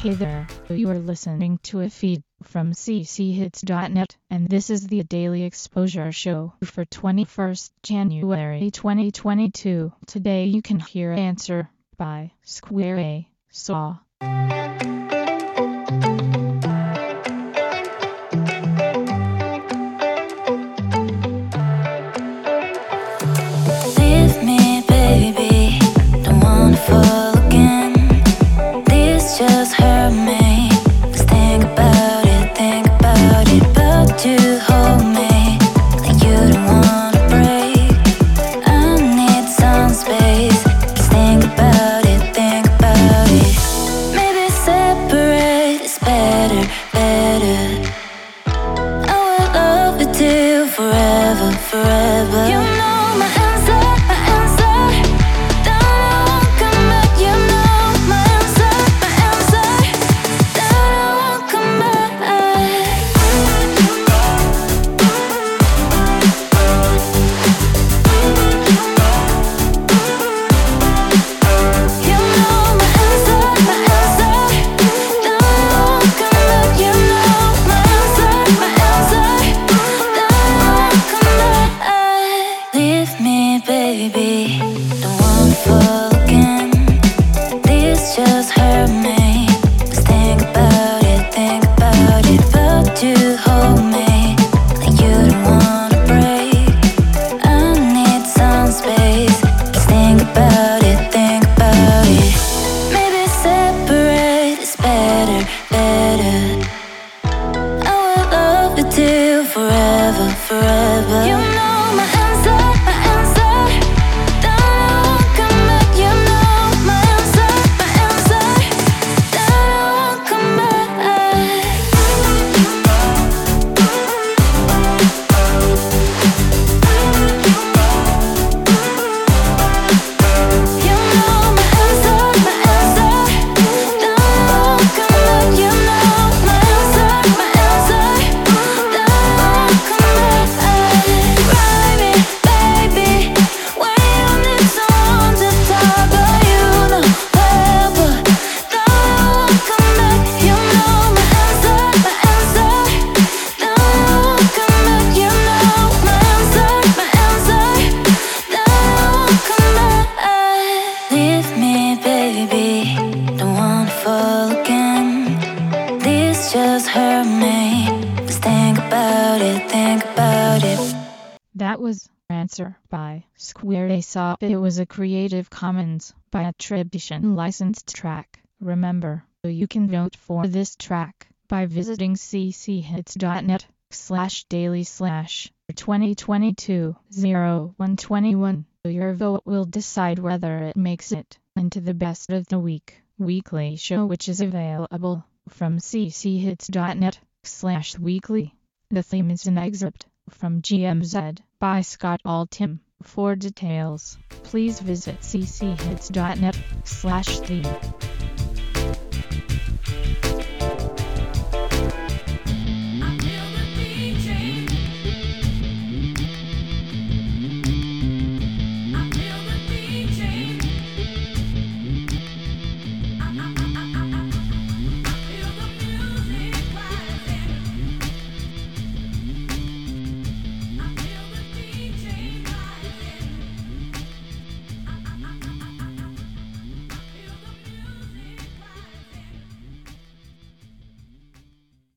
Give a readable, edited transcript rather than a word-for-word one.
Hey there, you are listening to a feed from cchits.net, and this is the Daily Exposure Show for 21st January 2022. Today you can hear Answer by Square A Saw. Leave me, baby, don't wanna fall again. This just hurt me. Just think about it, but you hold me like you don't wanna break. I need some space. Just think about it. Maybe separate is better. I will love with you forever. You know my answer. Baby, don't wanna fall again. This just hurt me. Just think about it, but you hold me like you don't wanna break. I need some space. Just think about it. Maybe separate is better. I will love with you forever. You know my answer. Just hurt me. Just think about it. That was Answer by Square A Saw. It was a Creative Commons by attribution licensed track. Remember, you can vote for this track by visiting cchits.net/daily/2022-0121. Your vote will decide whether it makes it into the Best of the Week weekly show, which is available from cchits.net/weekly. The theme is an excerpt from GMZ by Scott Altham. For details, please visit cchits.net/theme.